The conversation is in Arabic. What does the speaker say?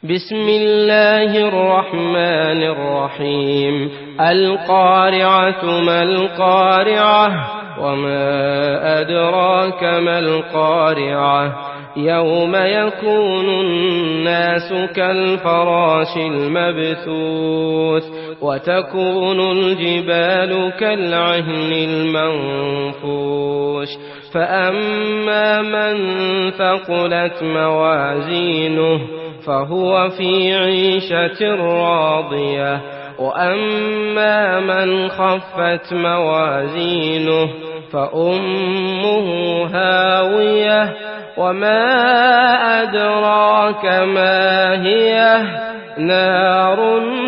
بسم الله الرحمن الرحيم. القارعة ما القارعة وما أدراك ما القارعة يوم يكون الناس كالفراش المبثوث وتكون الجبال كالعهن المنفوش فأما من ثقلت موازينه فهو في عيشة راضية وأما من خفت موازينه فأمه هاوية وما أدراك ما هي نار